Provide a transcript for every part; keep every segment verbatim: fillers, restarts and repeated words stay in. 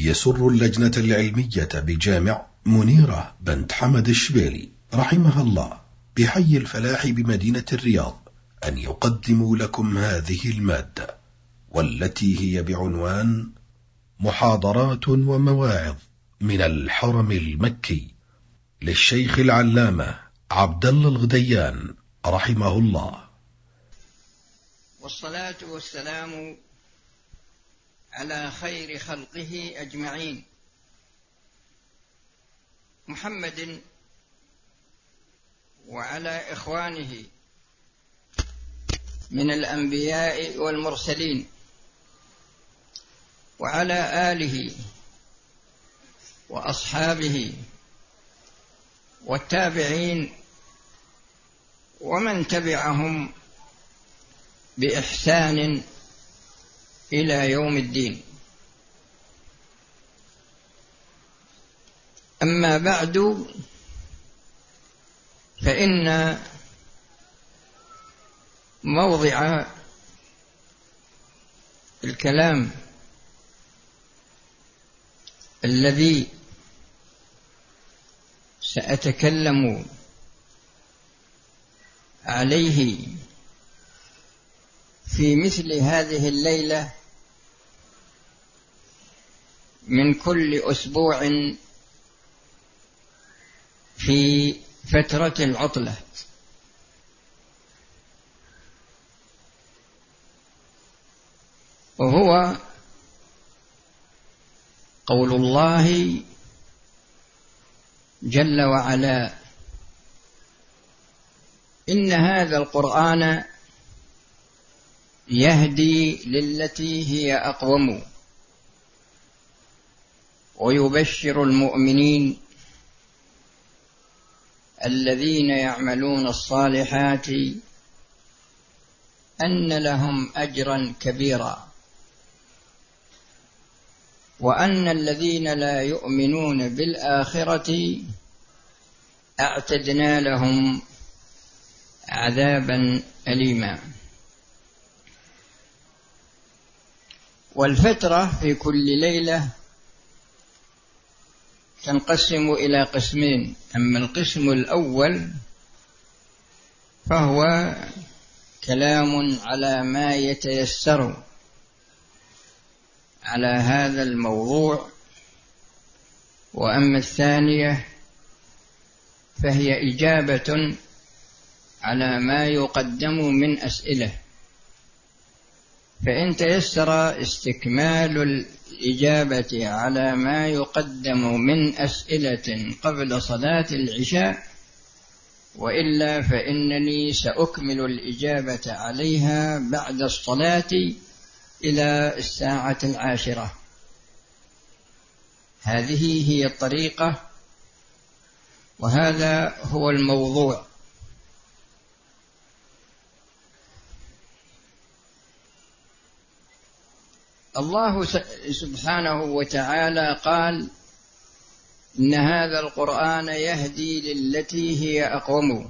يسر اللجنة العلمية بجامع منيرة بنت حمد الشبيلي رحمها الله بحي الفلاح بمدينة الرياض أن يقدموا لكم هذه المادة، والتي هي بعنوان محاضرات ومواعظ من الحرم المكي للشيخ العلامة عبد الله الغديان رحمه الله. والصلاة والسلام على خير خلقه أجمعين، محمد وعلى إخوانه من الأنبياء والمرسلين، وعلى آله وأصحابه والتابعين ومن تبعهم بإحسان إلى يوم الدين. أما بعد، فإن موضع الكلام الذي سأتكلم عليه في مثل هذه الليلة من كل أسبوع في فترة العطلة، وهو قول الله جل وعلا: إن هذا القرآن يهدي للتي هي أقوم ويبشر المؤمنين الذين يعملون الصالحات أن لهم أجرا كبيرا، وأن الذين لا يؤمنون بالآخرة أعتدنا لهم عذابا أليما. والفترة في كل ليلة تنقسم إلى قسمين، أما القسم الأول فهو كلام على ما يتيسر على هذا الموضوع، وأما الثانية فهي إجابة على ما يقدم من أسئلة، فإن تيسر استكمال الإجابة على ما يقدم من أسئلة قبل صلاة العشاء، وإلا فإنني سأكمل الإجابة عليها بعد الصلاة إلى الساعة العاشرة. هذه هي الطريقة، وهذا هو الموضوع. الله سبحانه وتعالى قال: إن هذا القرآن يهدي للتي هي أقوم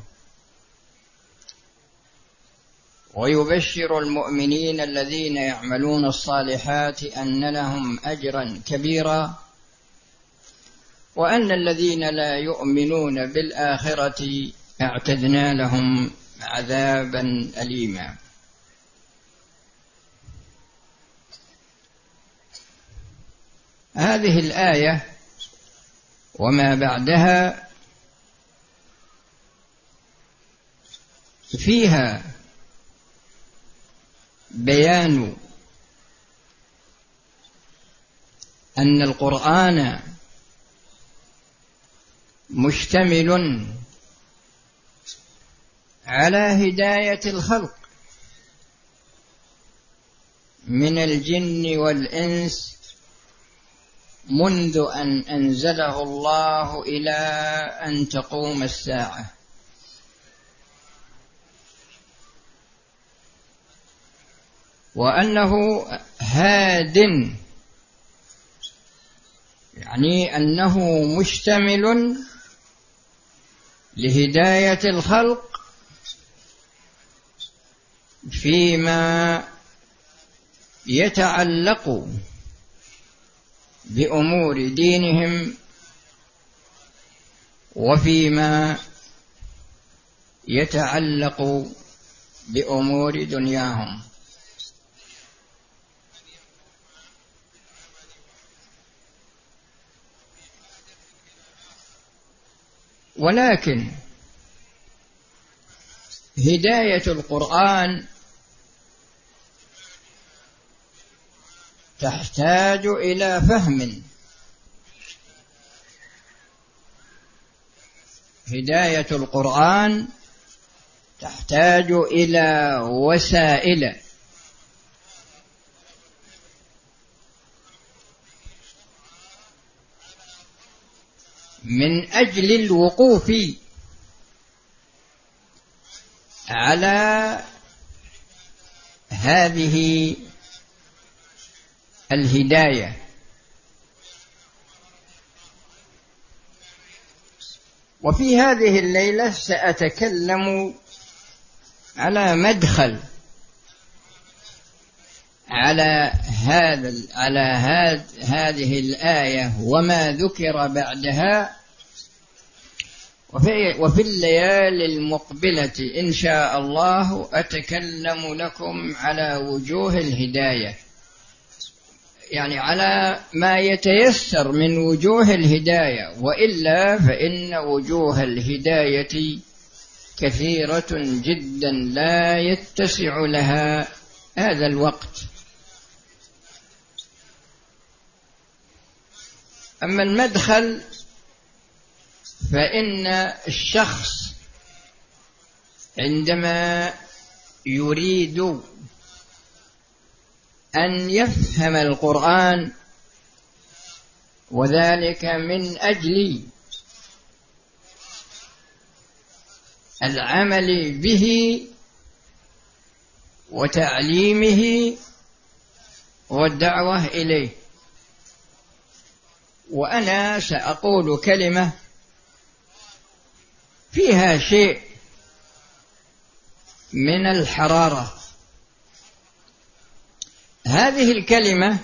ويبشر المؤمنين الذين يعملون الصالحات أن لهم أجرا كبيرا، وأن الذين لا يؤمنون بالآخرة أعتدنا لهم عذابا أليما. هذه الآية وما بعدها فيها بيان أن القرآن مشتمل على هداية الخلق من الجن والإنس منذ أن أنزله الله إلى أن تقوم الساعة، وأنه هاد، يعني أنه مشتمل لهداية الخلق فيما يتعلق بأمور دينهم وفيما يتعلق بأمور دنياهم. ولكن هداية القرآن تحتاج إلى فهم. هداية القرآن تحتاج إلى وسائل من أجل الوقوف على هذه الهداية. وفي هذه الليلة سأتكلم على مدخل على هذا على هذ هذه الآية وما ذكر بعدها. وفي, وفي الليالي المقبلة إن شاء الله أتكلم لكم على وجوه الهداية، يعني على ما يتيسر من وجوه الهداية، وإلا فإن وجوه الهداية كثيرة جدا لا يتسع لها هذا الوقت. أما المدخل فإن الشخص عندما يريد أن يفهم القرآن، وذلك من أجل العمل به وتعليمه والدعوة إليه. وأنا سأقول كلمة فيها شيء من الحرارة. هذه الكلمة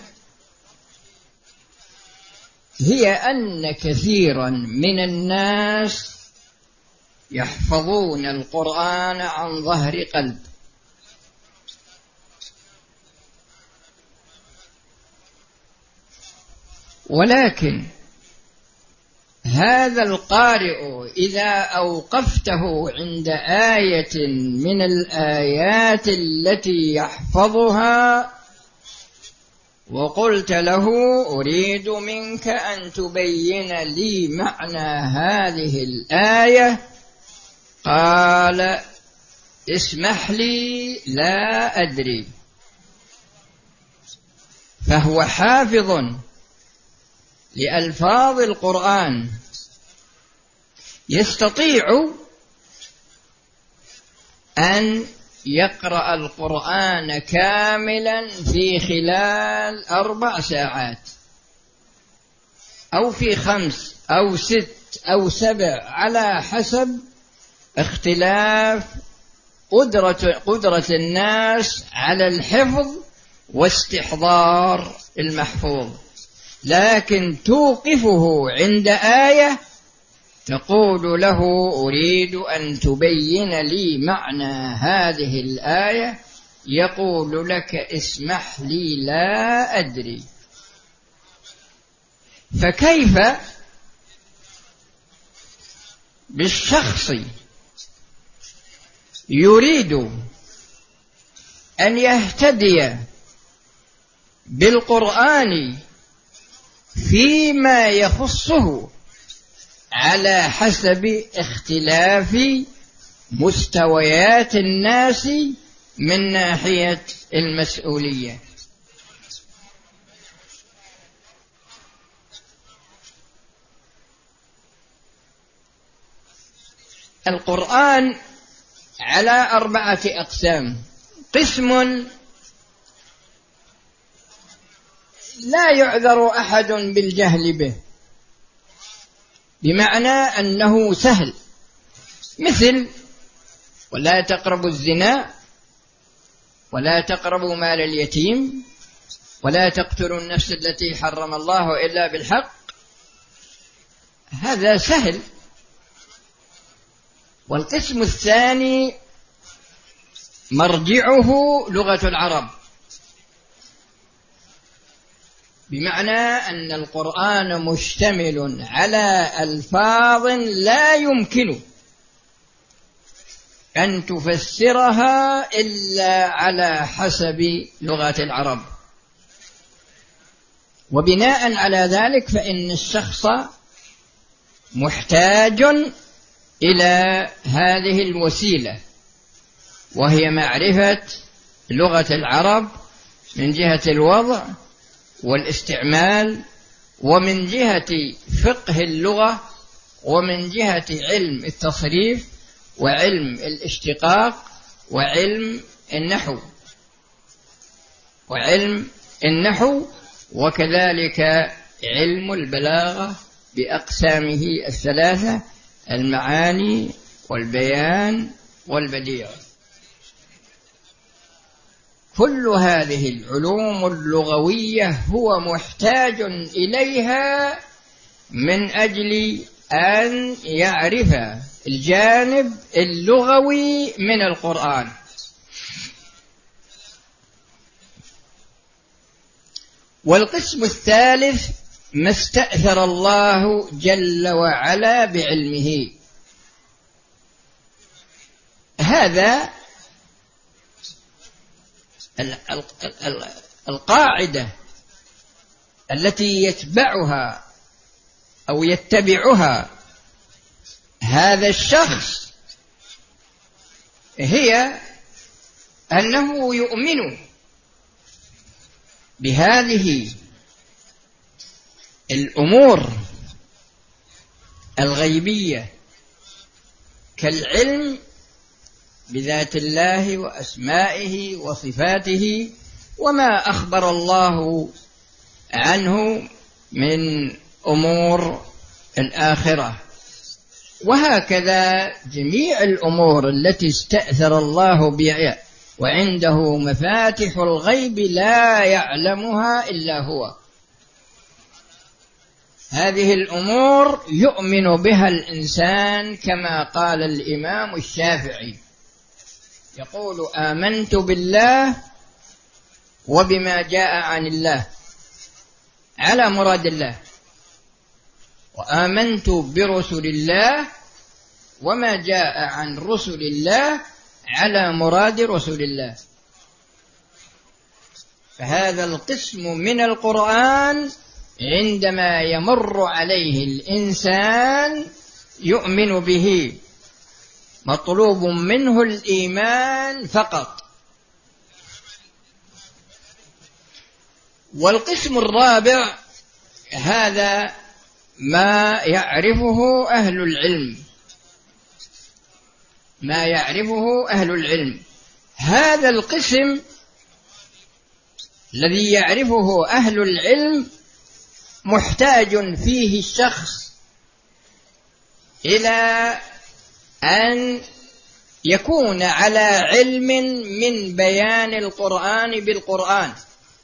هي أن كثيرا من الناس يحفظون القرآن عن ظهر قلب، ولكن هذا القارئ إذا أوقفته عند آية من الآيات التي يحفظها وقلت له أريد منك أن تبين لي معنى هذه الآية، قال اسمح لي لا أدري. فهو حافظ لألفاظ القرآن، يستطيع أن يقرأ القرآن كاملا في خلال أربع ساعات أو في خمس أو ست أو سبع، على حسب اختلاف قدرة, قدرة الناس على الحفظ واستحضار المحفوظ. لكن توقفه عند آية تقول له أريد أن تبين لي معنى هذه الآية، يقول لك اسمح لي لا أدري. فكيف بالشخص يريد أن يهتدي بالقرآن فيما يخصه على حسب اختلاف مستويات الناس من ناحية المسؤولية؟ القرآن على أربعة أقسام. قسم لا يعذر أحد بالجهل به، بمعنى أنه سهل، مثل ولا تقربوا الزنا، ولا تقربوا مال اليتيم، ولا تقتلوا النفس التي حرم الله إلا بالحق، هذا سهل. والقسم الثاني مرجعه لغة العرب، بمعنى أن القرآن مشتمل على ألفاظ لا يمكن أن تفسرها إلا على حسب لغة العرب. وبناء على ذلك فإن الشخص محتاج إلى هذه الوسيلة، وهي معرفة لغة العرب من جهة الوضع والاستعمال، ومن جهة فقه اللغة، ومن جهة علم التصريف وعلم الاشتقاق وعلم النحو وعلم النحو وكذلك علم البلاغة بأقسامه الثلاثة: المعاني والبيان والبديع. كل هذه العلوم اللغوية هو محتاج إليها من أجل أن يعرف الجانب اللغوي من القرآن. والقسم الثالث ما استأثر الله جل وعلا بعلمه. هذا القاعدة التي يتبعها أو يتبعها هذا الشخص هي أنه يؤمن بهذه الأمور الغيبية كالعلم بذات الله وأسمائه وصفاته وما أخبر الله عنه من أمور الآخرة. وهكذا جميع الأمور التي استأثر الله بها وعنده مفاتح الغيب لا يعلمها إلا هو. هذه الأمور يؤمن بها الإنسان كما قال الإمام الشافعي، يقول: آمنت بالله وبما جاء عن الله على مراد الله، وآمنت برسل الله وما جاء عن رسل الله على مراد رسول الله. فهذا القسم من القرآن عندما يمر عليه الإنسان يؤمن به، مطلوب منه الإيمان فقط. والقسم الرابع هذا ما يعرفه أهل العلم، ما يعرفه أهل العلم. هذا القسم الذي يعرفه أهل العلم محتاج فيه الشخص إلى أن يكون على علم من بيان القرآن بالقرآن،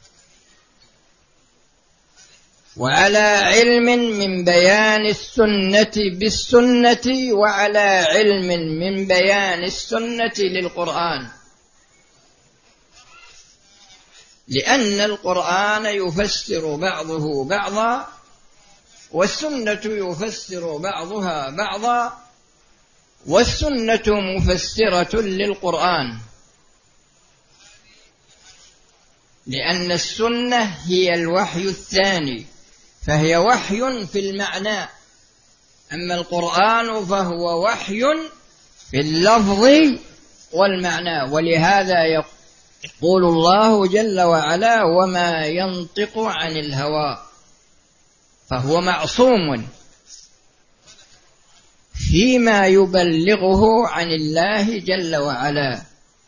وعلى علم من بيان السنة بالسنة، وعلى علم من بيان السنة للقرآن، لأن القرآن يفسر بعضه بعضا، والسنة يفسر بعضها بعضا، والسنة مفسرة للقرآن، لأن السنة هي الوحي الثاني، فهي وحي في المعنى، أما القرآن فهو وحي في اللفظ والمعنى. ولهذا يقول الله جل وعلا: وما ينطق عن الهوى، فهو معصوم فيما يبلغه عن الله جل وعلا.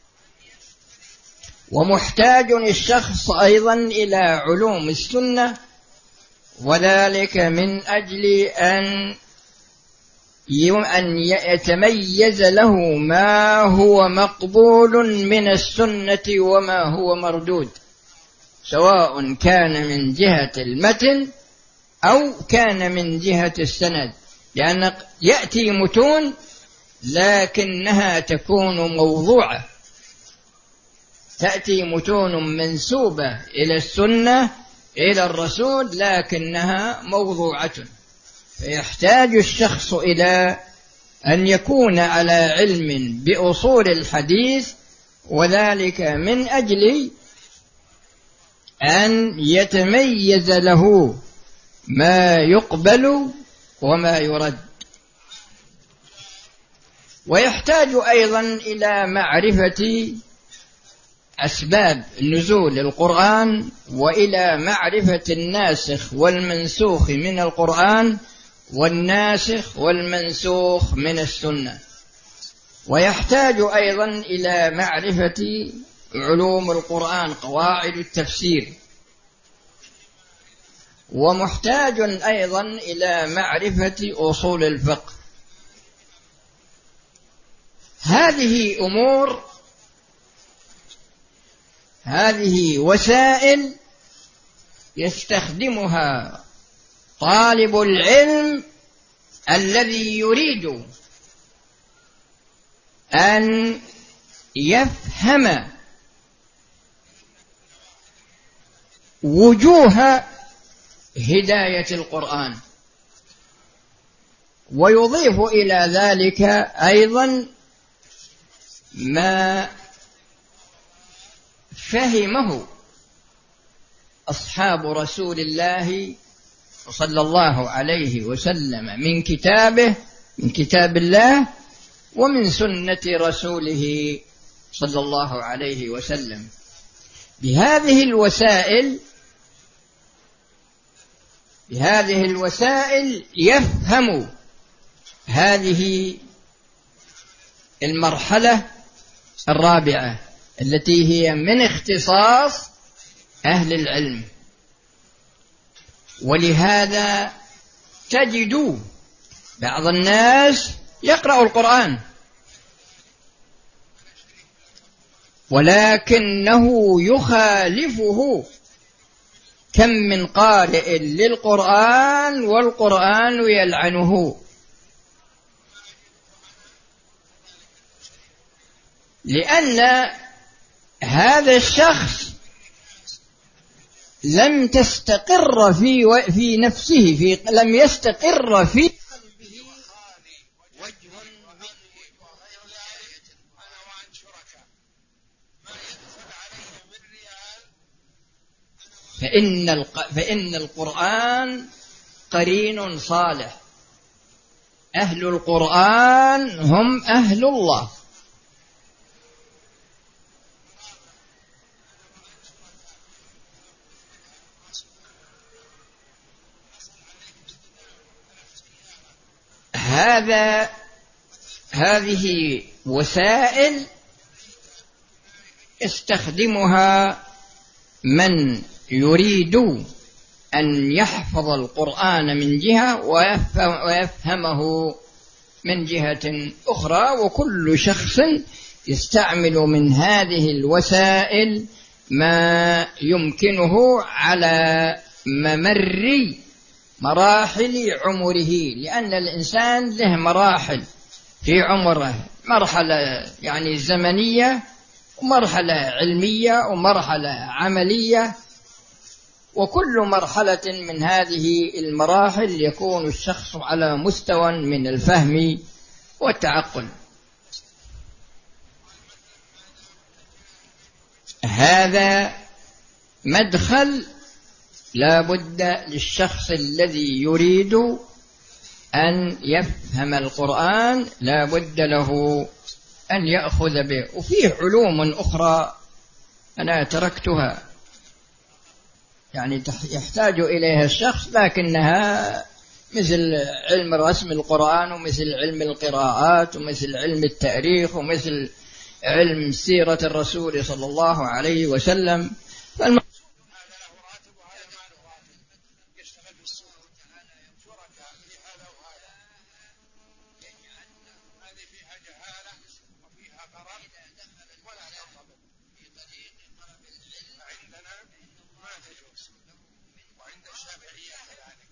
ومحتاج الشخص أيضا إلى علوم السنة، وذلك من أجل أن أن يتميز له ما هو مقبول من السنة وما هو مردود. سواء كان من جهة المتن أو كان من جهة السند، لأن يأتي متون لكنها تكون موضوعة، تأتي متون منسوبة إلى السنة إلى الرسول لكنها موضوعة، فيحتاج الشخص إلى أن يكون على علم بأصول الحديث، وذلك من أجل أن يتميز له ما يقبل وما يرد. ويحتاج أيضا إلى معرفة أسباب نزول القرآن، وإلى معرفة الناسخ والمنسوخ من القرآن والناسخ والمنسوخ من السنة. ويحتاج أيضا إلى معرفة علوم القرآن، قواعد التفسير، ومحتاج أيضا إلى معرفة أصول الفقه. هذه أمور، هذه وسائل يستخدمها طالب العلم الذي يريد أن يفهم وجوه هداية القرآن، ويضيف إلى ذلك أيضا ما فهمه أصحاب رسول الله صلى الله عليه وسلم من كتابه، من كتاب الله، ومن سنة رسوله صلى الله عليه وسلم. بهذه الوسائل بهذه الوسائل يفهم هذه المرحلة الرابعة التي هي من اختصاص أهل العلم. ولهذا تجد بعض الناس يقرأ القرآن ولكنه يخالفه، كم من قارئ للقرآن والقرآن يلعنه، لأن هذا الشخص لم تستقر في و... في نفسه في لم يستقر في قلبه وجه فإن الق... فإن القرآن قرين صالح. أهل القرآن هم أهل الله. هذا هذه وسائل يستخدمها من يريد أن يحفظ القرآن من جهة ويفهمه من جهة أخرى، وكل شخص يستعمل من هذه الوسائل ما يمكنه على ممر مراحل عمره، لأن الإنسان له مراحل في عمره، مرحلة يعني زمنية، ومرحلة علمية، ومرحلة عملية، وكل مرحلة من هذه المراحل يكون الشخص على مستوى من الفهم والتعقل. هذا مدخل لا بد للشخص الذي يريد أن يفهم القرآن لا بد له أن يأخذ به. وفيه علوم أخرى أنا تركتها يعني يحتاج إليها الشخص، لكنها مثل علم رسم القرآن، ومثل علم القراءات، ومثل علم التاريخ، ومثل علم سيرة الرسول صلى الله عليه وسلم. ما تجوز. وعند الشافعية كذلك.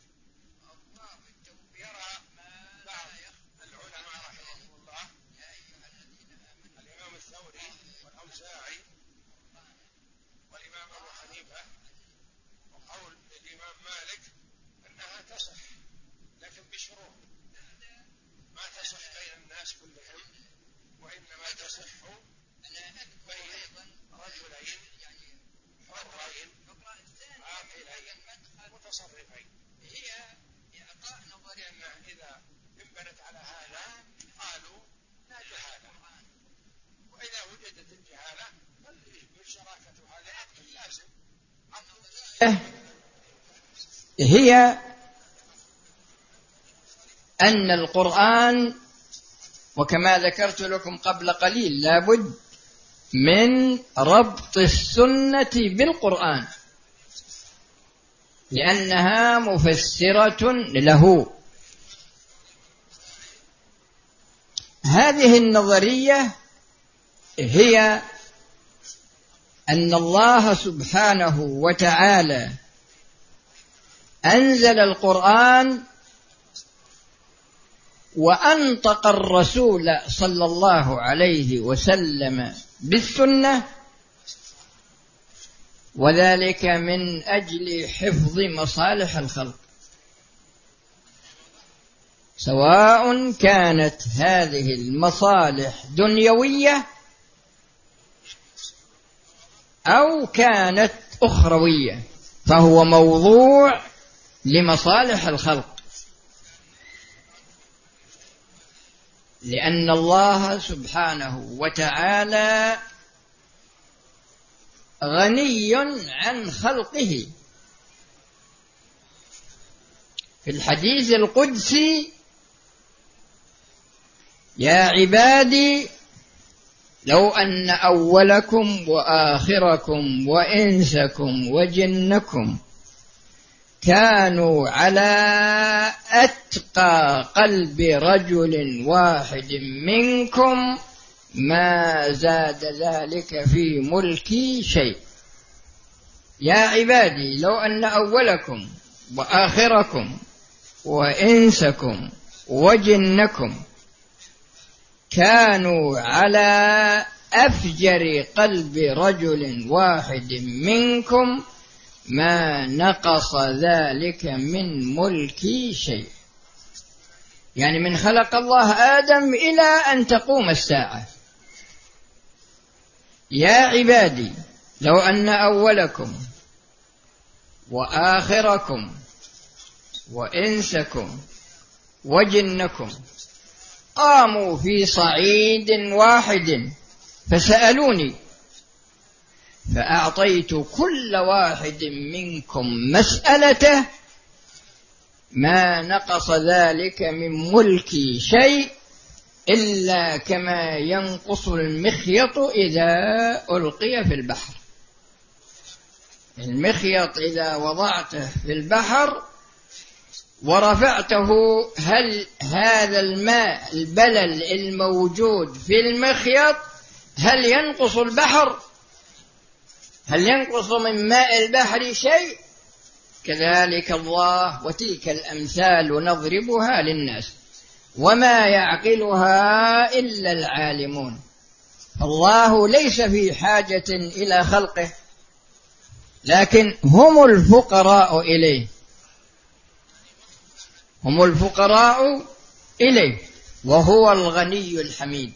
يرى بعض العلماء رحمهم الله الإمام الثوري والأوزاعي والإمام أبو حنيفة وقول الإمام مالك أنها تصح لكن بشروط، ما تصح بين الناس كلهم، وإنما تصح بين رجلين حرين عاقلين متصرفين. هي إعطاء نظرية أنه إذا انبنت على هذا قالوا لا جهالة، وإذا وجدت الجهالة فالشراكة هذا عقد لازم. هي أن القرآن وكما ذكرت لكم قبل قليل لابد من ربط السنة بالقرآن لأنها مفسرة له. هذه النظرية هي أن الله سبحانه وتعالى أنزل القرآن وأنطق الرسول صلى الله عليه وسلم بالسنة، وذلك من أجل حفظ مصالح الخلق، سواء كانت هذه المصالح دنيوية أو كانت أخروية، فهو موضوع لمصالح الخلق، لأن الله سبحانه وتعالى غني عن خلقه. في الحديث القدسي: يا عبادي لو أن أولكم وآخركم وإنسكم وجنكم كانوا على أتقى قلب رجل واحد منكم ما زاد ذلك في ملكي شيء. يا عبادي لو أن أولكم وآخركم وإنسكم وجنكم كانوا على أفجر قلب رجل واحد منكم ما نقص ذلك من ملكي شيء. يعني من خلق الله آدم إلى أن تقوم الساعة. يا عبادي لو أن أولكم وآخركم وإنسكم وجنكم قاموا في صعيد واحد فسألوني فأعطيت كل واحد منكم مسألته ما نقص ذلك من ملكي شيء إلا كما ينقص المخيط إذا ألقي في البحر. المخيط إذا وضعته في البحر ورفعته، هل هذا الماء البلل الموجود في المخيط هل ينقص البحر؟ هل ينقص من ماء البحر شيء؟ كذلك الله، وتلك الأمثال نضربها للناس وما يعقلها إلا العالمون. الله ليس في حاجة إلى خلقه، لكن هم الفقراء إليه، هم الفقراء إليه، وهو الغني الحميد.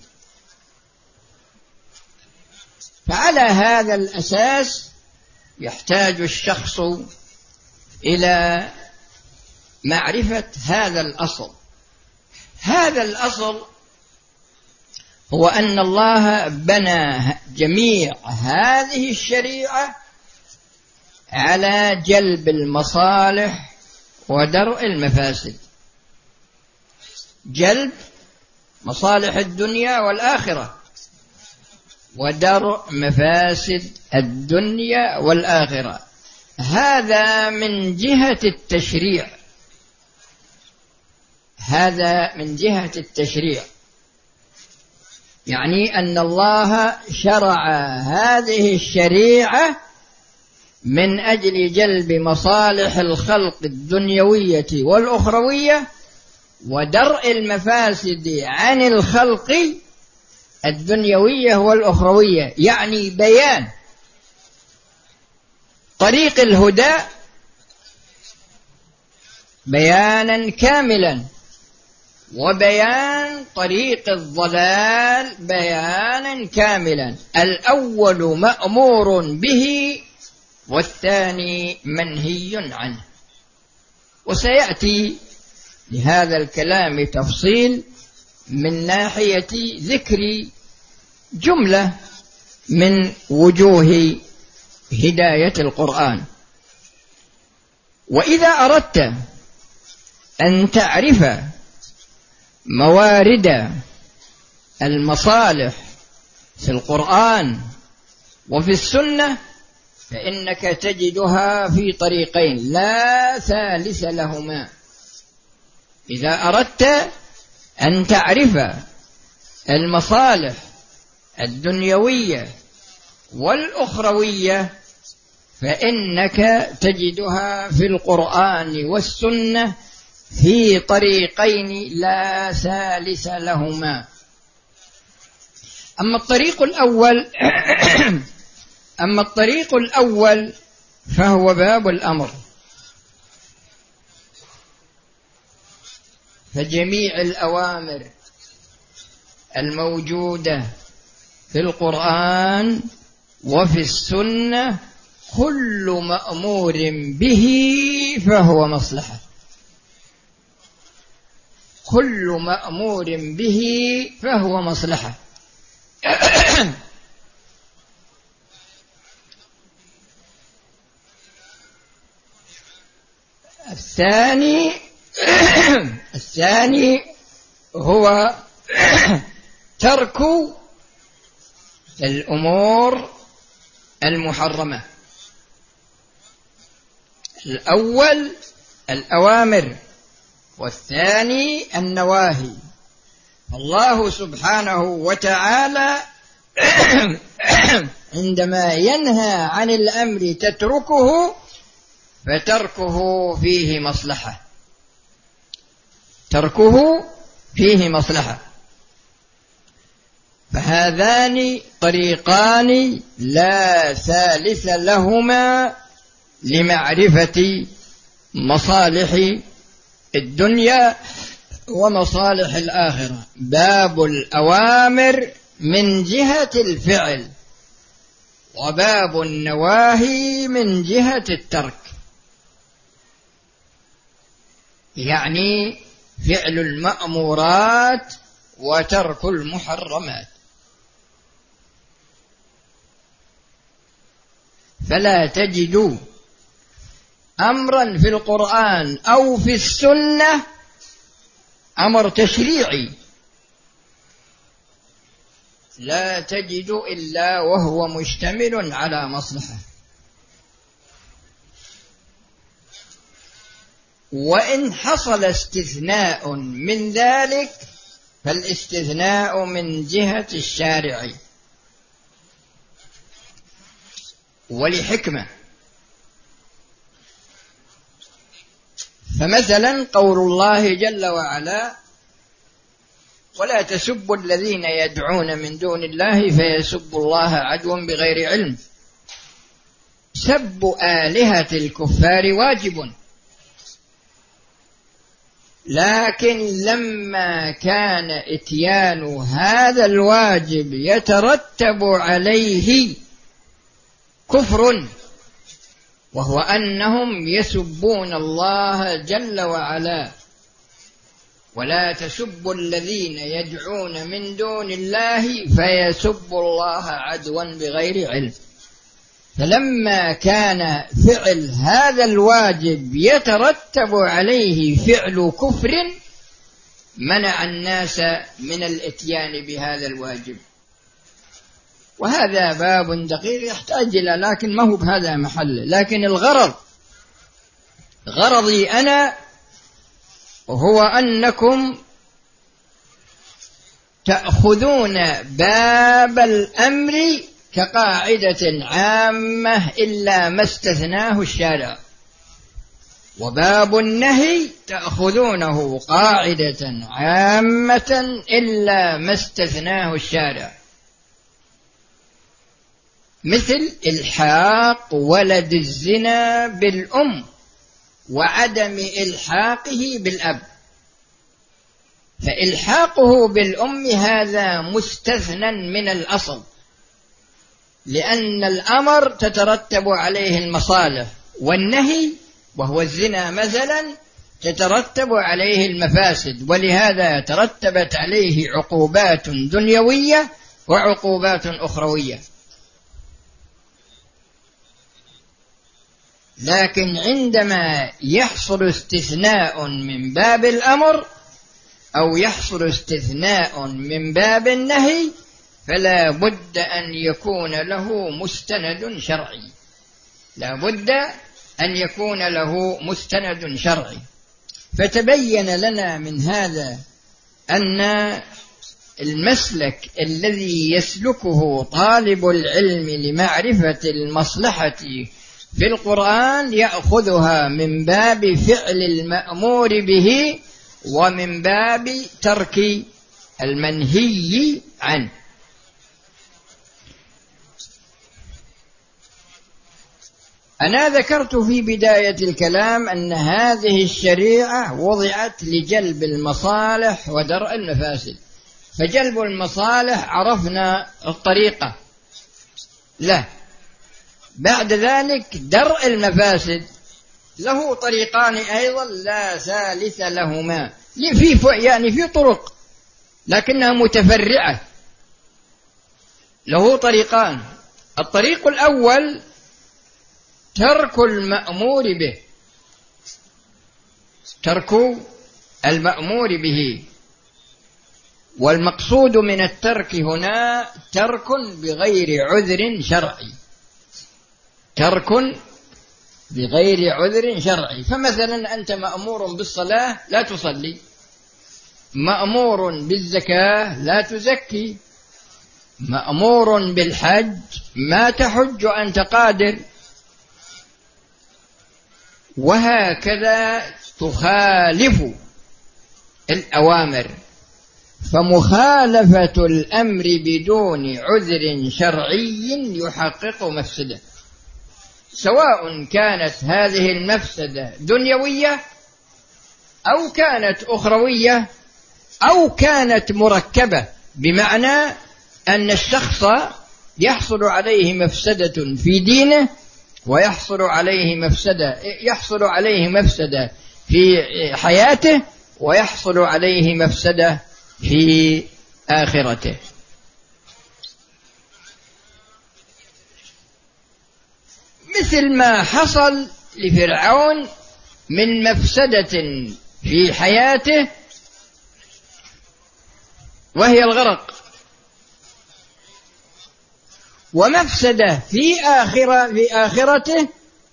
فعلى هذا الأساس يحتاج الشخص إلى معرفة هذا الأصل. هذا الأصل هو أن الله بنى جميع هذه الشريعة على جلب المصالح ودرء المفاسد، جلب مصالح الدنيا والآخرة ودرء مفاسد الدنيا والآخرة. هذا من جهة التشريع، هذا من جهة التشريع، يعني أن الله شرع هذه الشريعة من أجل جلب مصالح الخلق الدنيوية والأخروية ودرء المفاسد عن الخلق الدنيوية والأخروية، يعني بيان طريق الهدى بيانا كاملا، وبيان طريق الضلال بيانا كاملا. الأول مأمور به والثاني منهي عنه. وسيأتي لهذا الكلام تفصيل من ناحية ذكر جملة من وجوه هداية القرآن. وإذا أردت أن تعرف موارد المصالح في القرآن وفي السنة فإنك تجدها في طريقين لا ثالث لهما. إذا أردت أن تعرف المصالح الدنيوية والأخروية فإنك تجدها في القرآن والسنة في طريقين لا ثالث لهما. أما الطريق الأول أما الطريق الأول فهو باب الأمر، فجميع الأوامر الموجودة في القرآن وفي السنة كل مأمور به فهو مصلحة، كل مأمور به فهو مصلحة. الثاني الثاني هو ترك الأمور المحرمة. الأول الأوامر والثاني النواهي. الله سبحانه وتعالى عندما ينهى عن الأمر تتركه فتركه فيه مصلحة، تركه فيه مصلحة. فهذان طريقان لا ثالث لهما لمعرفة مصالح الدنيا ومصالح الآخرة. باب الأوامر من جهة الفعل، وباب النواهي من جهة الترك، يعني فعل المأمورات وترك المحرمات. فلا تجد أمرا في القرآن أو في السنة أمر تشريعي لا تجد إلا وهو مشتمل على مصلحة. وإن حصل استثناء من ذلك فالاستثناء من جهة الشارع ولحكمة. فمثلا قول الله جل وعلا: ولا تسبوا الذين يدعون من دون الله فيسبوا الله عدوا بغير علم. سب آلهة الكفار واجب، لكن لما كان إتيان هذا الواجب يترتب عليه كفر، وهو أنهم يسبون الله جل وعلا. ولا تسبوا الذين يدعون من دون الله فيسبوا الله عدوا بغير علم. فلما كان فعل هذا الواجب يترتب عليه فعل كفر منع الناس من الاتيان بهذا الواجب. وهذا باب دقيق يحتاج إلى، لكن ما هو بهذا محل. لكن الغرض غرضي أنا هو أنكم تأخذون باب الأمر كقاعدة عامة إلا ما استثناه الشارع، وباب النهي تأخذونه قاعدة عامة إلا ما استثناه الشارع، مثل إلحاق ولد الزنا بالأم وعدم إلحاقه بالأب. فإلحاقه بالأم هذا مستثنى من الأصل، لأن الأمر تترتب عليه المصالح، والنهي وهو الزنا مثلا تترتب عليه المفاسد، ولهذا ترتبت عليه عقوبات دنيوية وعقوبات أخروية. لكن عندما يحصل استثناء من باب الأمر أو يحصل استثناء من باب النهي فلا بد أن يكون له مستند شرعي، لا بد أن يكون له مستند شرعي. فتبين لنا من هذا أن المسلك الذي يسلكه طالب العلم لمعرفة المصلحة في القرآن يأخذها من باب فعل المأمور به ومن باب ترك المنهي عنه. أنا ذكرت في بداية الكلام أن هذه الشريعة وضعت لجلب المصالح ودرء المفاسد، فجلب المصالح عرفنا الطريقة له، بعد ذلك درء المفاسد له طريقان أيضا لا ثالث لهما، في يعني في طرق لكنها متفرعة، له طريقان. الطريق الأول ترك المأمور به، ترك المأمور به، والمقصود من الترك هنا ترك بغير عذر شرعي، ترك بغير عذر شرعي. فمثلا أنت مأمور بالصلاة لا تصلي، مأمور بالزكاة لا تزكي، مأمور بالحج ما تحج أنت قادر، وهكذا تخالف الأوامر. فمخالفة الأمر بدون عذر شرعي يحقق مفسدة، سواء كانت هذه المفسدة دنيوية أو كانت أخروية أو كانت مركبة، بمعنى أن الشخص يحصل عليه مفسدة في دينه ويحصل عليه مفسدة يحصل عليه مفسدة في حياته ويحصل عليه مفسدة في آخرته. مثل ما حصل لفرعون من مفسدة في حياته وهي الغرق، ومفسدة في آخرة في آخرته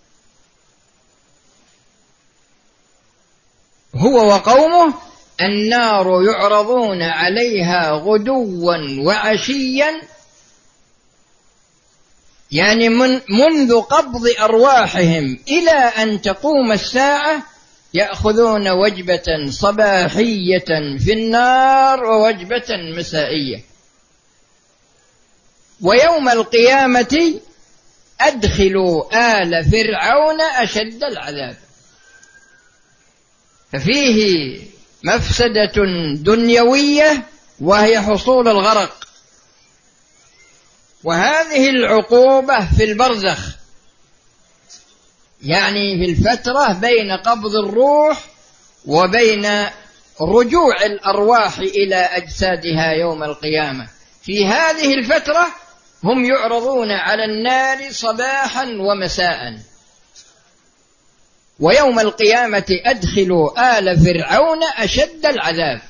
هو وقومه النار يعرضون عليها غدوا وعشيا، يعني من منذ قبض أرواحهم إلى أن تقوم الساعة يأخذون وجبة صباحية في النار ووجبة مسائية. ويوم القيامة أدخلوا آل فرعون أشد العذاب. ففيه مفسدة دنيوية وهي حصول الغرق، وهذه العقوبة في البرزخ، يعني في الفترة بين قبض الروح وبين رجوع الأرواح إلى أجسادها يوم القيامة. في هذه الفترة هم يعرضون على النار صباحا ومساء. ويوم القيامة أدخلوا آل فرعون أشد العذاب.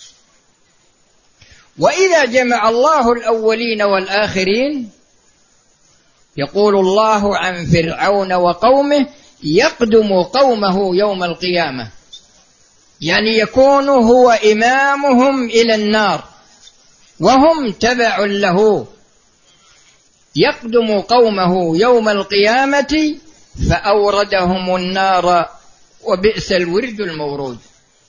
وإذا جمع الله الأولين والآخرين يقول الله عن فرعون وقومه يقدم قومه يوم القيامة، يعني يكون هو إمامهم إلى النار وهم تبع له، يقدم قومه يوم القيامة فأوردهم النار وبئس الورد المورود.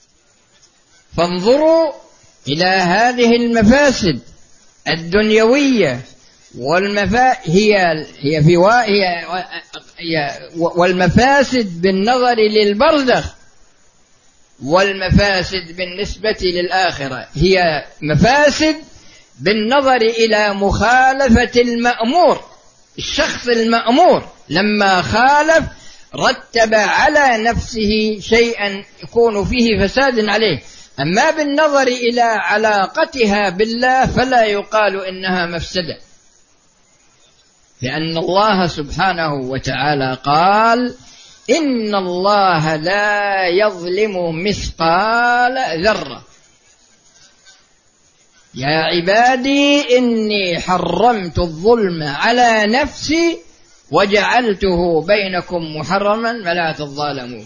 فانظروا إلى هذه المفاسد الدنيوية والمفا هي هي في هي هي والمفاسد بالنظر للبرزخ، والمفاسد بالنسبة للآخرة هي مفاسد بالنظر إلى مخالفة المأمور. الشخص المأمور لما خالف رتب على نفسه شيئا يكون فيه فساد عليه، أما بالنظر إلى علاقتها بالله فلا يقال إنها مفسدة، لأن الله سبحانه وتعالى قال: إن الله لا يظلم مثقال ذرة. يا عبادي إني حرمت الظلم على نفسي وجعلته بينكم محرما فلا تظالموا.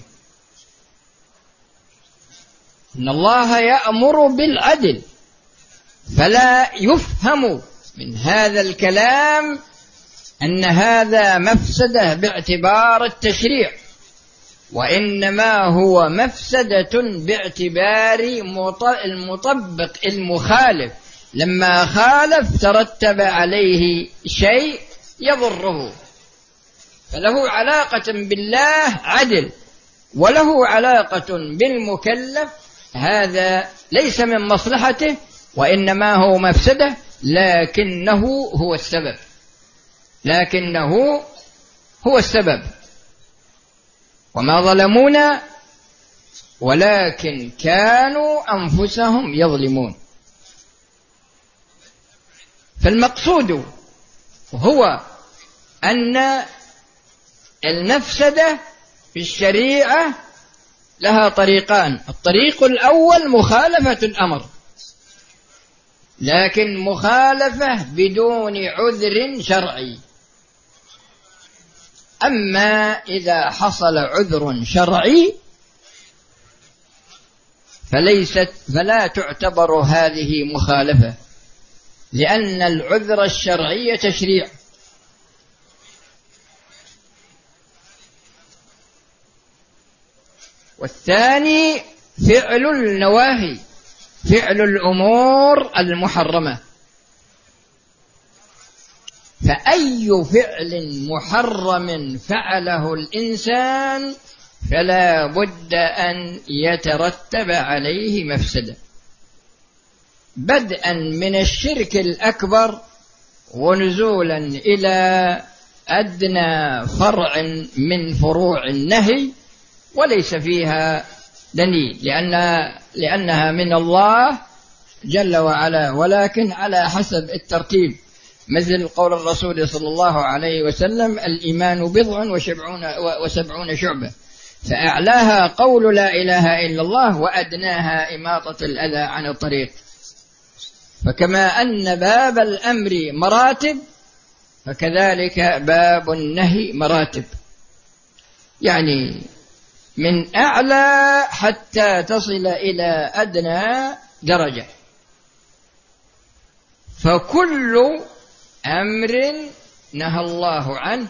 إن الله يأمر بالعدل، فلا يفهم من هذا الكلام أن هذا مفسدة باعتبار التشريع، وإنما هو مفسدة باعتبار المطبق المخالف، لما خالف ترتب عليه شيء يضره، فله علاقة بالله عدل، وله علاقة بالمكلف هذا ليس من مصلحته وإنما هو مفسدة، لكنه هو السبب لكنه هو السبب وما ظلمونا ولكن كانوا أنفسهم يظلمون. فالمقصود هو أن المفسدة في الشريعة لها طريقان: الطريق الأول مخالفة الأمر، لكن مخالفة بدون عذر شرعي. أما إذا حصل عذر شرعي فليست فلا تعتبر هذه مخالفة، لأن العذر الشرعي تشريع. والثاني فعل النواهي، فعل الأمور المحرمة. فأي فعل محرم فعله الإنسان فلا بد أن يترتب عليه مفسدة، بدءا من الشرك الأكبر ونزولا إلى أدنى فرع من فروع النهي وليس فيها دليل، لأن لأنها من الله جل وعلا، ولكن على حسب الترتيب، مثل قول الرسول صلى الله عليه وسلم: الإيمان بضع وسبعون, وسبعون شعبة، فأعلاها قول لا إله إلا الله، وأدناها إماطة الأذى عن الطريق. فكما أن باب الأمر مراتب فكذلك باب النهي مراتب، يعني من أعلى حتى تصل إلى أدنى درجة. فكل أمر نهى الله عنه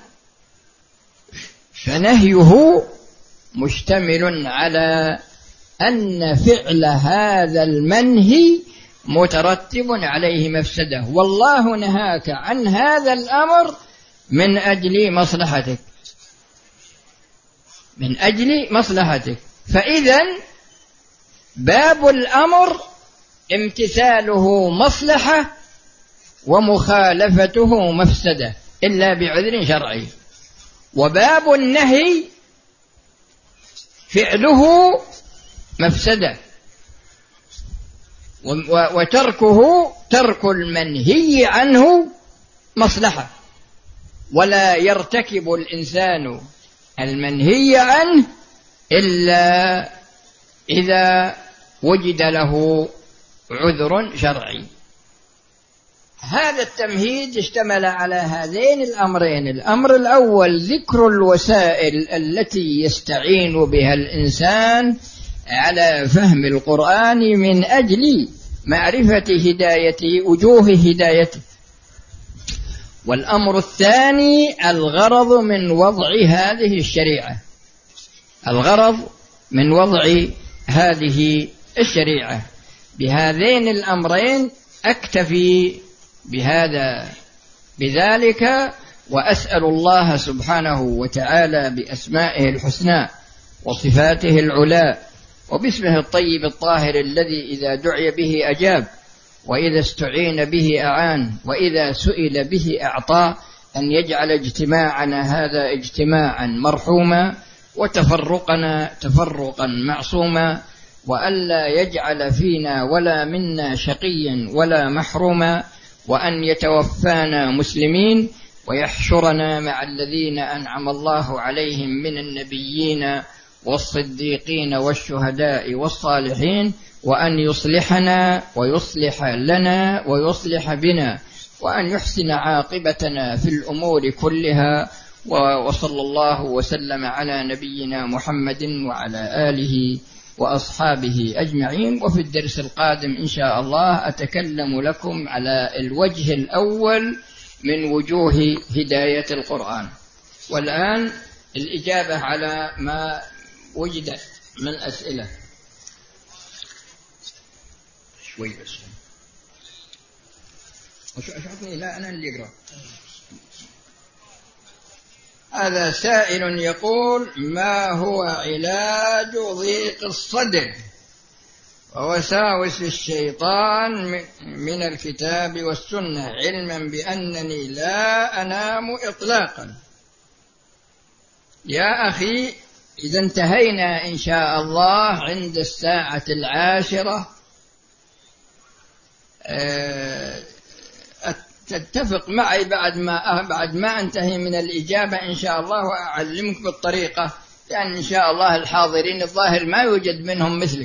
فنهيه مشتمل على أن فعل هذا المنهي مترتب عليه مفسدة، والله نهاك عن هذا الأمر من أجل مصلحتك من أجل مصلحتك فإذن باب الأمر امتثاله مصلحة ومخالفته مفسدة إلا بعذر شرعي، وباب النهي فعله مفسدة وتركه ترك المنهي عنه مصلحة. ولا يرتكب الإنسان المنهي عنه إلا إذا وجد له عذر شرعي. هذا التمهيد اشتمل على هذين الأمرين: الأمر الأول ذكر الوسائل التي يستعين بها الإنسان على فهم القرآن من أجل معرفة هدايته، وجوه هدايته، والأمر الثاني الغرض من وضع هذه الشريعة، الغرض من وضع هذه الشريعة. بهذين الأمرين أكتفي بهذا بذلك، وأسأل الله سبحانه وتعالى بأسمائه الحسنى وصفاته العلى وباسمه الطيب الطاهر الذي إذا دعي به أجاب، وإذا استعين به أعان، وإذا سئل به أعطى، أن يجعل اجتماعنا هذا اجتماعا مرحوما، وتفرقنا تفرقا معصوما، وألا يجعل فينا ولا منا شقيا ولا محروما، وأن يتوفانا مسلمين، ويحشرنا مع الذين أنعم الله عليهم من النبيين والصديقين والشهداء والصالحين، وأن يصلحنا ويصلح لنا ويصلح بنا، وأن يحسن عاقبتنا في الأمور كلها. وصلى الله وسلم على نبينا محمد وعلى آله وأصحابه أجمعين. وفي الدرس القادم إن شاء الله أتكلم لكم على الوجه الأول من وجوه هداية القرآن. والآن الإجابة على ما وجد من أسئلة. شوي بس أشعرني لا أنا اللي أقرأ. هذا سائل يقول: ما هو علاج ضيق الصدر ووساوس الشيطان من الكتاب والسنة، علما بأنني لا أنام إطلاقا؟ يا أخي، إذا انتهينا إن شاء الله عند الساعة العاشرة تتفق معي بعد ما بعد ما أنتهي من الإجابة إن شاء الله، وأعلمك بالطريقة، لأن إن شاء الله الحاضرين الظاهر ما يوجد منهم مثلك.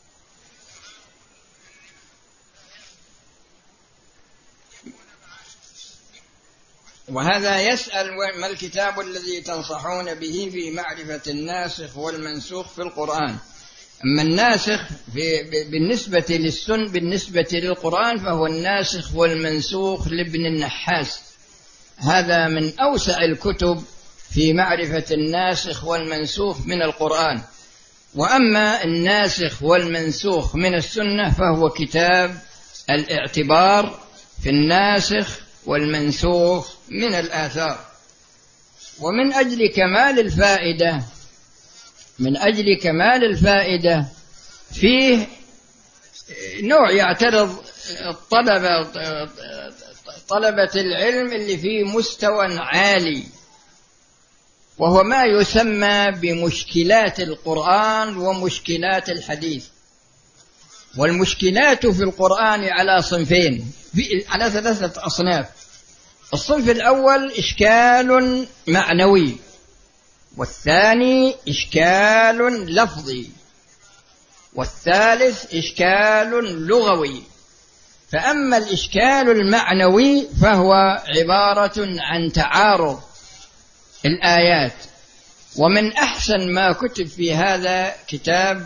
وهذا يسأل: ما الكتاب الذي تنصحون به في معرفة الناسخ والمنسوخ في القرآن؟ أما الناسخ بالنسبة للسن بالنسبة للقرآن فهو الناسخ والمنسوخ لابن النحاس، هذا من أوسع الكتب في معرفة الناسخ والمنسوخ من القرآن. وأما الناسخ والمنسوخ من السنة فهو كتاب الاعتبار في الناسخ والمنسوخ من الآثار. ومن أجل كمال الفائدة من أجل كمال الفائدة فيه نوع يعترض الطلبة طلبة العلم اللي فيه مستوى عالي، وهو ما يسمى بمشكلات القرآن ومشكلات الحديث. والمشكلات في القرآن على صنفين، على ثلاثة أصناف. الصنف الأول إشكال معنوي، والثاني إشكال لفظي، والثالث إشكال لغوي. فأما الإشكال المعنوي فهو عبارة عن تعارض الآيات. ومن أحسن ما كتب في هذا كتاب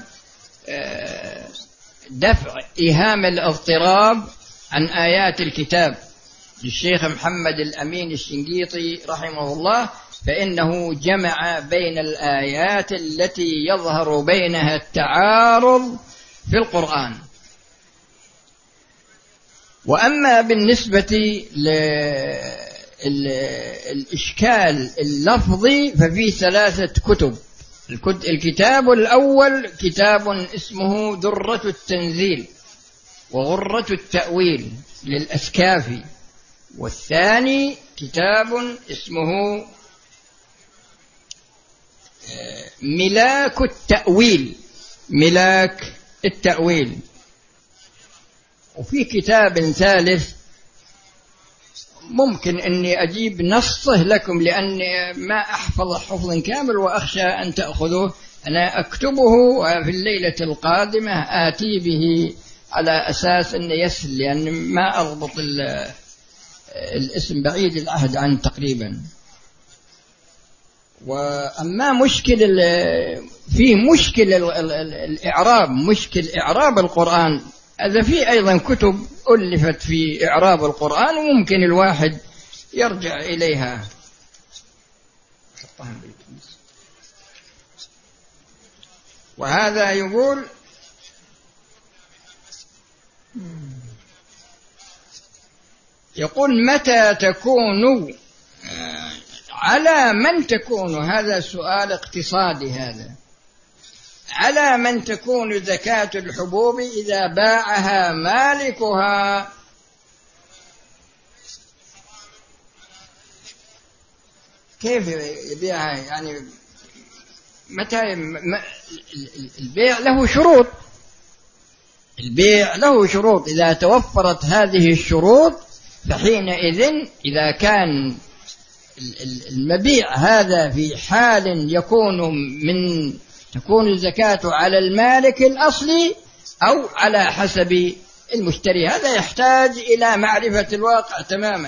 دفع إيهام الاضطراب عن آيات الكتاب للشيخ محمد الأمين الشنقيطي رحمه الله، فإنه جمع بين الآيات التي يظهر بينها التعارض في القرآن. وأما بالنسبة للإشكال اللفظي ففي ثلاثة كتب. الكتاب الأول كتاب اسمه درة التنزيل وغرة التأويل للأسكافي، والثاني كتاب اسمه ملاك التأويل ملاك التأويل وفي كتاب ثالث ممكن أني أجيب نصه لكم لأني ما أحفظ حفظا كامل وأخشى أن تأخذوه. أنا أكتبه في الليلة القادمة آتي به على أساس أن يسهل، لأن ما أضبط الاسم بعيد العهد عنه تقريبا. وأما مشكل فيه مشكل الإعراب مشكل إعراب القرآن، هذا فيه أيضا كتب ألفت في إعراب القرآن، وممكن الواحد يرجع إليها. وهذا يقول يقول متى تكون، على من تكون، هذا سؤال اقتصادي، هذا على من تكون زكاة الحبوب إذا باعها مالكها؟ كيف يبيعها؟ يعني متى البيع له شروط، البيع له شروط، إذا توفرت هذه الشروط فحينئذ إذا كان المبيع هذا في حال يكون من تكون الزكاة على المالك الأصلي أو على حسب المشتري، هذا يحتاج إلى معرفة الواقع تماما.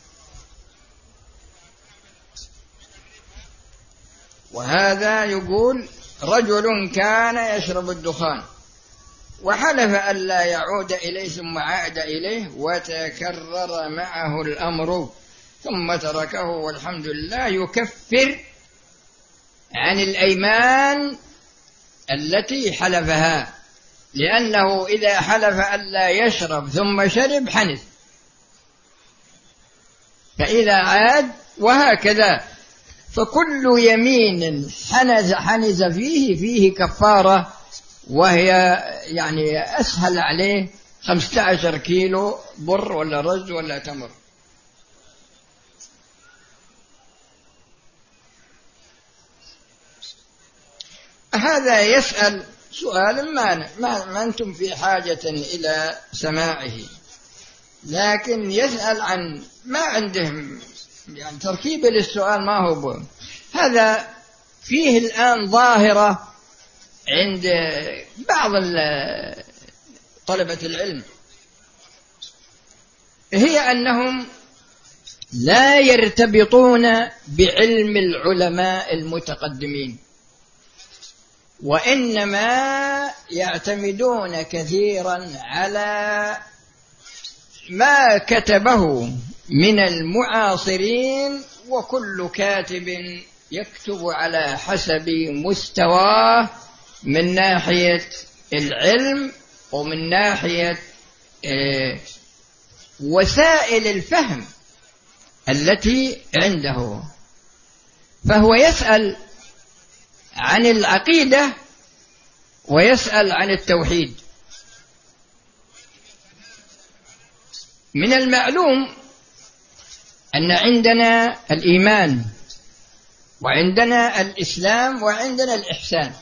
وهذا يقول رجل كان يشرب الدخان وحلف ألا يعود إليه ثم عاد إليه وتكرر معه الأمر ثم تركه والحمد لله، يكفر عن الأيمان التي حلفها، لأنه إذا حلف ألا يشرب ثم شرب حنث، فإذا عاد وهكذا. فكل يمين حنز حنز فيه فيه كفارة، وهي يعني أسهل عليه خمسة عشر كيلو بر ولا رز ولا تمر. هذا يسأل سؤال ما, ما, ما أنتم في حاجة إلى سماعه، لكن يسأل عن ما عندهم يعني تركيب للسؤال ما هو. هذا فيه الآن ظاهرة عند بعض طلبة العلم، هي أنهم لا يرتبطون بعلم العلماء المتقدمين، وإنما يعتمدون كثيرا على ما كتبه من المعاصرين، وكل كاتب يكتب على حسب مستواه من ناحية العلم ومن ناحية وسائل الفهم التي عنده. فهو يسأل عن العقيدة ويسأل عن التوحيد. من المعلوم أن عندنا الإيمان وعندنا الإسلام وعندنا الإحسان.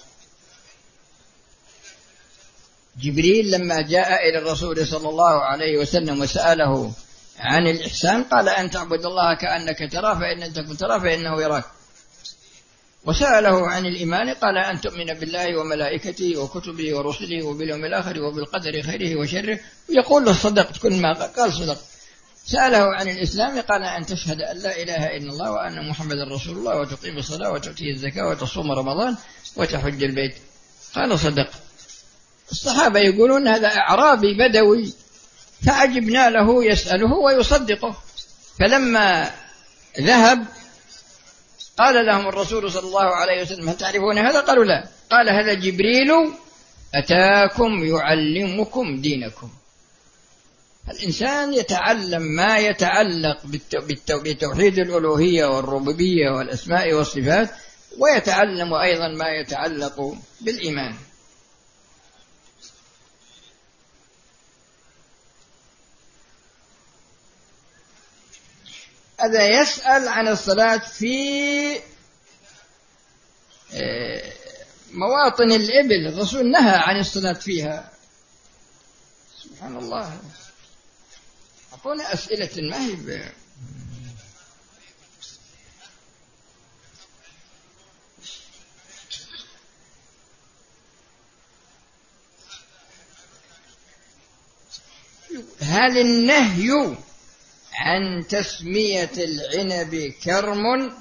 جبريل لما جاء إلى الرسول صلى الله عليه وسلم وسأله عن الإحسان قال أن تعبد الله كأنك تراه فإن لم تكن تراه فإنه يراك. وسأله عن الإيمان قال أن تؤمن بالله وملائكته وكتبه ورسله وباليوم الآخر وبالقدر خيره وشره، ويقول له صدقت كل ما قال صدقت. سأله عن الإسلام قال أن تشهد أن لا إله إلا الله وأن محمد رسول الله وتقيم الصلاة وتؤتي الزكاة وتصوم رمضان وتحج البيت، قال صدق. الصحابة يقولون هذا أعرابي بدوي، فعجبنا له يسأله ويصدقه. فلما ذهب قال لهم الرسول صلى الله عليه وسلم هل تعرفون هذا؟ قالوا لا. قال هذا جبريل أتاكم يعلمكم دينكم. الإنسان يتعلم ما يتعلق بتوحيد الألوهية والربوبية والأسماء والصفات، ويتعلم أيضا ما يتعلق بالإيمان. هذا يسأل عن الصلاة في مواطن الإبل، الرسول نهى عن الصلاة فيها. سبحان الله، أعطونا أسئلة ما هي. هل النهي عن تسمية العنب كرم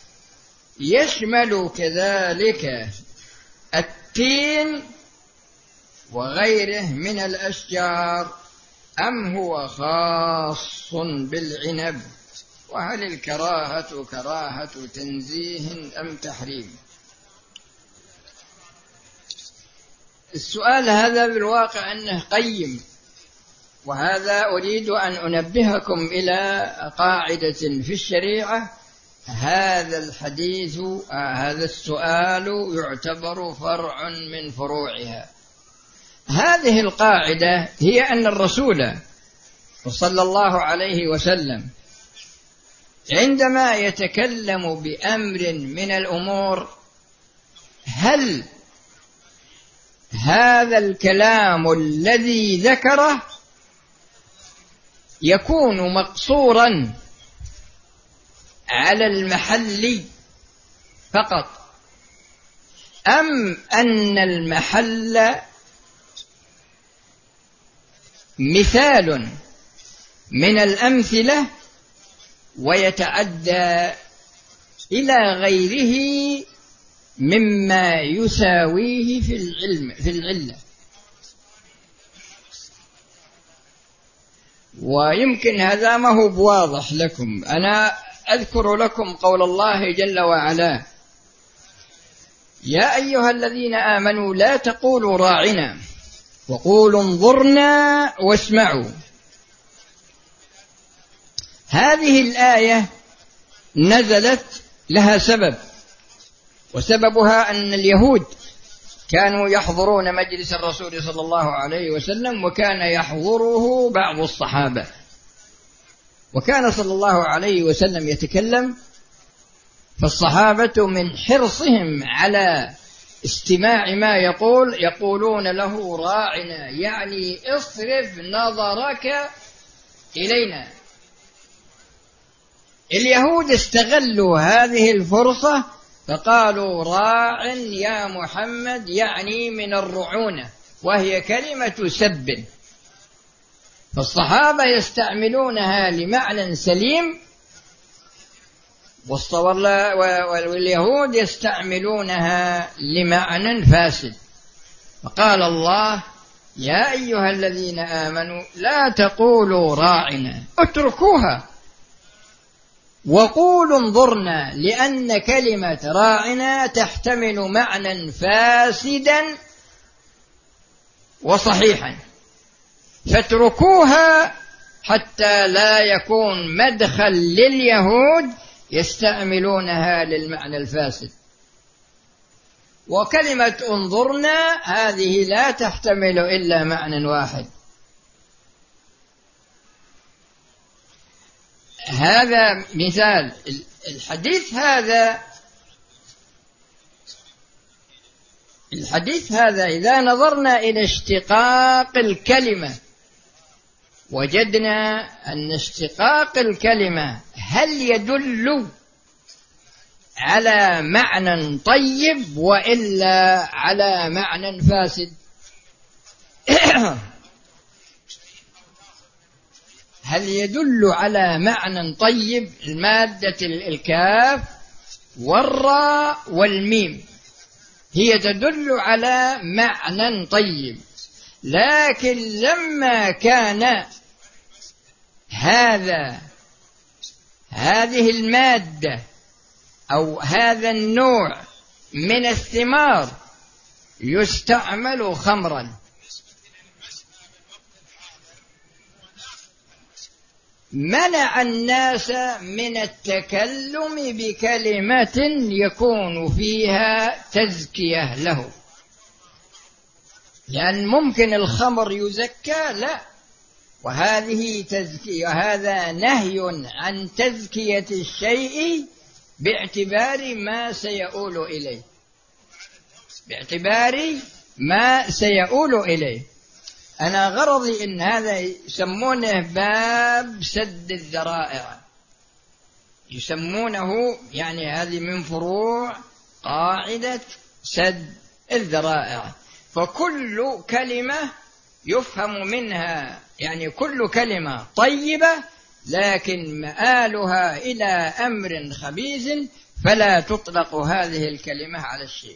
يشمل كذلك التين وغيره من الأشجار أم هو خاص بالعنب؟ وهل الكراهة كراهة تنزيه أم تحريم؟ السؤال هذا بالواقع أنه قيم، وهذا أريد أن أنبهكم إلى قاعدة في الشريعة. هذا الحديث آه هذا السؤال يعتبر فرع من فروعها. هذه القاعدة هي أن الرسول صلى الله عليه وسلم عندما يتكلم بأمر من الأمور، هل هذا الكلام الذي ذكره يكون مقصورا على المحل فقط، أم أن المحل مثال من الأمثلة ويتعدى إلى غيره مما يساويه في العلم في العلة؟ ويمكن هذا ما هو بواضح لكم. أنا أذكر لكم قول الله جل وعلا: يا أيها الذين آمنوا لا تقولوا راعنا وقولوا انظرنا واسمعوا. هذه الآية نزلت لها سبب، وسببها أن اليهود كانوا يحضرون مجلس الرسول صلى الله عليه وسلم، وكان يحضره بعض الصحابة، وكان صلى الله عليه وسلم يتكلم، فالصحابة من حرصهم على استماع ما يقول يقولون له راعنا، يعني اصرف نظرك إلينا. اليهود استغلوا هذه الفرصة فقالوا راع يا محمد، يعني من الرعونة، وهي كلمة سب. فالصحابة يستعملونها لمعنى سليم، واليهود يستعملونها لمعنى فاسد. فقال الله: يا أيها الذين آمنوا لا تقولوا راعنا، اتركوها وقولوا انظرنا، لأن كلمة راعنا تحتمل معنى فاسدا وصحيحا، فاتركوها حتى لا يكون مدخل لليهود يستعملونها للمعنى الفاسد. وكلمة انظرنا هذه لا تحتمل إلا معنى واحد. هذا مثال. الحديث هذا الحديث هذا إذا نظرنا إلى اشتقاق الكلمة وجدنا أن اشتقاق الكلمة هل يدل على معنى طيب وإلا على معنى فاسد؟ هل يدل على معنى طيب؟ المادة الكاف والراء والميم هي تدل على معنى طيب، لكن لما كان هذا هذه المادة أو هذا النوع من الثمار يستعمل خمرا، منع الناس من التكلم بكلمة يكون فيها تزكية له، لأن ممكن الخمر يزكى، لا، وهذه تزكية، هذا نهي عن تزكية الشيء باعتبار ما سيؤول إليه، باعتبار ما سيؤول إليه. أنا غرضي إن هذا يسمونه باب سد الذرائع، يسمونه يعني هذه من فروع قاعدة سد الذرائع. فكل كلمة يفهم منها، يعني كل كلمة طيبة لكن مآلها إلى أمر خبيث فلا تطلق هذه الكلمة على الشيء.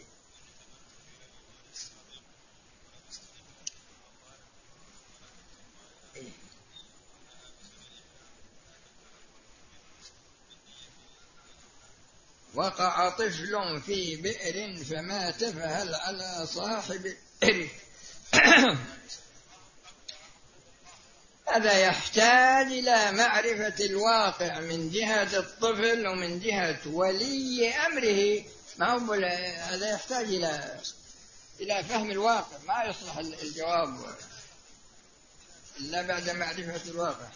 وقع طفل في بئر فمات فهل على صاحب البئر؟ هذا يحتاج إلى معرفة الواقع من جهة الطفل ومن جهة ولي أمره. ما هو هذا يحتاج إلى إلى فهم الواقع، ما يصلح الجواب إلا بعد معرفة الواقع.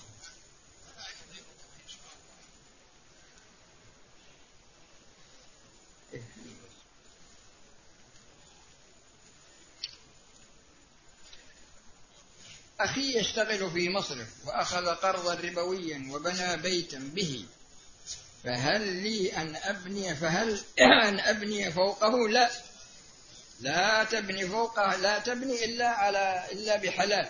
أخي يشتغل في مصرف وأخذ قرضا ربويا وبنى بيتا به، فهل لي أن أبني فهل أن أبني فوقه؟ لا، لا تبني فوقه، لا تبني إلا على إلا بحلال.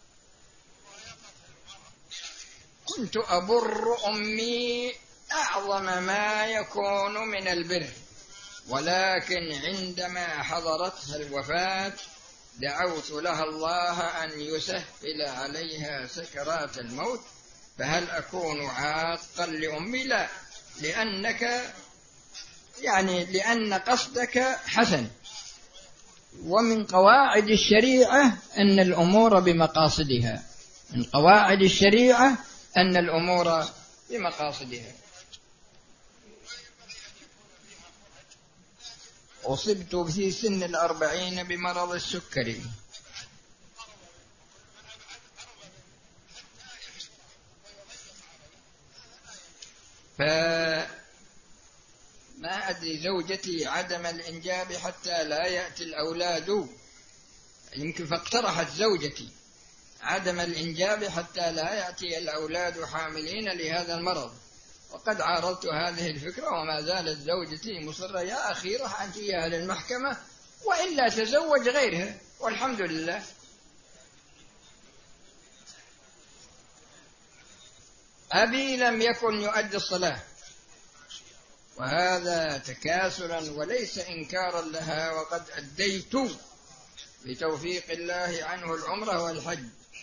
كنت أبر أمي أعظم ما يكون من البر، ولكن عندما حضرتها الوفاة دعوت لها الله أن يسهل عليها سكرات الموت، فهل أكون عاقا لأمي؟ لا، لأنك يعني لأن قصدك حسن، ومن قواعد الشريعة أن الأمور بمقاصدها، من قواعد الشريعة أن الأمور بمقاصدها. أصبت في سن الأربعين بمرض السكري، فما أدري زوجتي عدم الإنجاب حتى لا يأتي الأولاد، يمكن فاقترحت زوجتي عدم الإنجاب حتى لا يأتي الأولاد حاملين لهذا المرض، وقد عارضت هذه الفكرة وما زالت زوجتي مصرة. يا أخي رح أنت إياها للمحكمة وإلا تزوج غيرها والحمد لله. أبي لم يكن يؤدي الصلاة، وهذا تكاسلا وليس إنكارا لها، وقد أديت بتوفيق الله عنه العمرة والحج.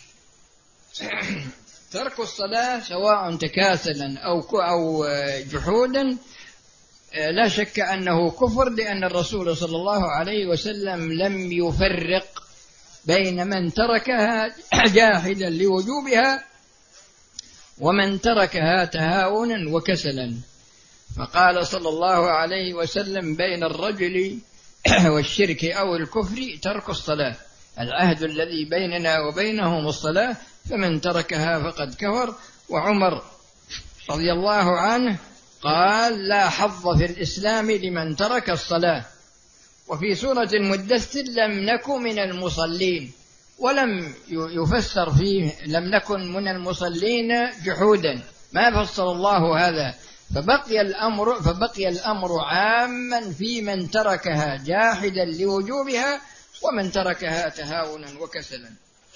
ترك الصلاة سواء تكاسلا أو أو جحودا لا شك أنه كفر، لأن الرسول صلى الله عليه وسلم لم يفرق بين من تركها جاحدا لوجوبها ومن تركها تهاونا وكسلا، فقال صلى الله عليه وسلم بين الرجل والشرك أو الكفر ترك الصلاة، العهد الذي بيننا وبينهم الصلاة، فمن تركها فقد كفر. وعمر رضي الله عنه قال لا حظ في الإسلام لمن ترك الصلاة. وفي سورة المدثر لم نكن من المصلين، ولم يفسر فيه لم نكن من المصلين جحودا، ما فسر الله هذا، فبقي الأمر فبقي الأمر عاما في من تركها جاحدا لوجوبها ومن تركها تهاونا وكسلا.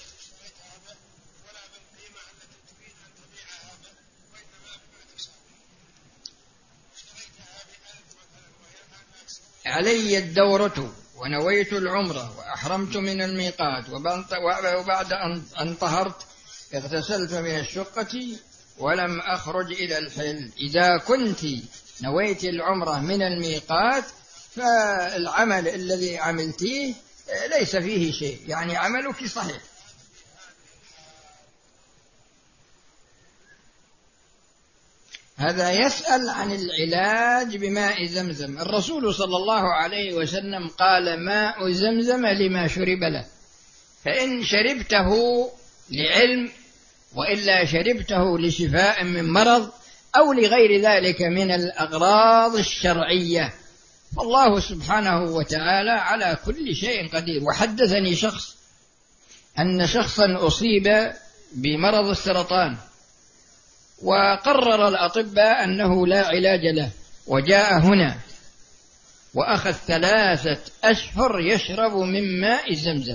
علي الدورة ونويت العمرة وأحرمت من الميقات، وبعد أن طهرت اغتسلت من الشقة ولم أخرج إلى الحل. إذا كنت نويت العمرة من الميقات فالعمل الذي عملتيه ليس فيه شيء، يعني عملك صحيح. هذا يسأل عن العلاج بماء زمزم. الرسول صلى الله عليه وسلم قال ماء زمزم لما شرب له، فإن شربته لعلم وإلا شربته لشفاء من مرض أو لغير ذلك من الأغراض الشرعية، فالله سبحانه وتعالى على كل شيء قدير. وحدثني شخص أن شخصا أصيب بمرض السرطان، وقرر الأطباء أنه لا علاج له، وجاء هنا وأخذ ثلاثة أشهر يشرب من ماء زمزم،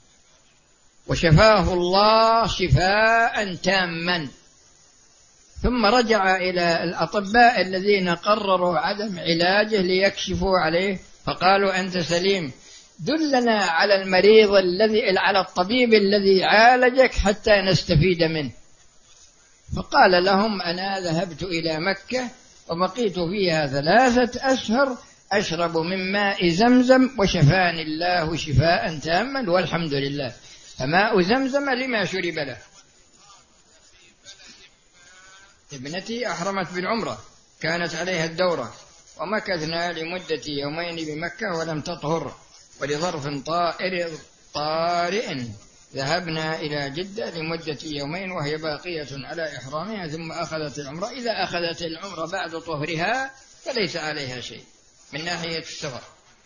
وشفاه الله شفاء تاما، ثم رجع إلى الأطباء الذين قرروا عدم علاجه ليكشفوا عليه، فقالوا أنت سليم، دلنا على المريض الذي على الطبيب الذي عالجك حتى نستفيد منه. فقال لهم أنا ذهبت إلى مكة وبقيت فيها ثلاثة أشهر أشرب من ماء زمزم وشفاني الله شفاء تاما والحمد لله. فماء زمزم لما شرب له. ابنتي أحرمت بالعمرة كانت عليها الدورة ومكثنا لمدة يومين بمكة ولم تطهر، ولظرف طائر طارئ ذهبنا إلى جدة لمدة يومين وهي باقية على إحرامها ثم أخذت العمرة. إذا أخذت العمرة بعد طهرها فليس عليها شيء من ناحية السفر.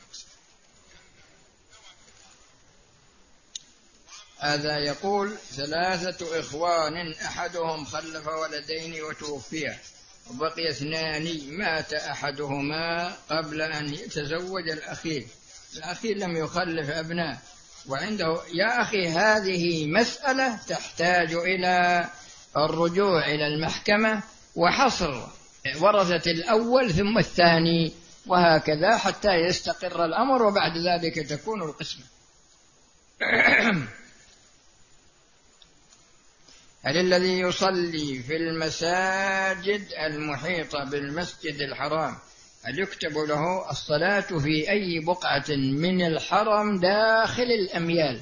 هذا يقول ثلاثة إخوان أحدهم خلف ولدين وتوفيا وبقي اثنان مات أحدهما قبل أن يتزوج الأخير، الأخير لم يخلف أبناء وعنده. يا أخي هذه مسألة تحتاج إلى الرجوع إلى المحكمة وحصر ورثة الأول ثم الثاني وهكذا حتى يستقر الأمر، وبعد ذلك تكون القسمة. هل الذي يصلي في المساجد المحيطة بالمسجد الحرام هل يكتب له الصلاة في أي بقعة من الحرم داخل الأميال؟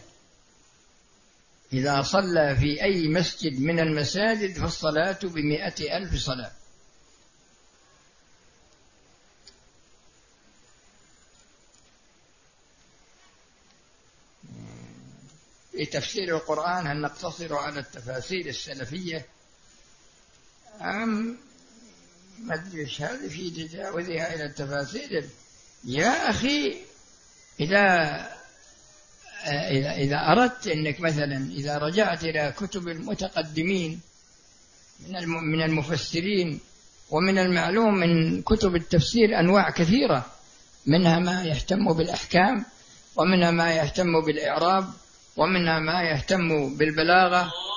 إذا صلى في أي مسجد من المساجد فالصلاة بمئة ألف صلاة. في تفسير القرآن هل نقتصر على التفاسير السلفية أم مدرش هذا في تجاوزها إلى التفاسير؟ يا أخي إذا إذا إذا أردت أنك مثلا إذا رجعت إلى كتب المتقدمين من من المفسرين، ومن المعلوم من كتب التفسير أنواع كثيرة، منها ما يهتم بالأحكام، ومنها ما يهتم بالإعراب، ومنها ما يهتم بالبلاغة،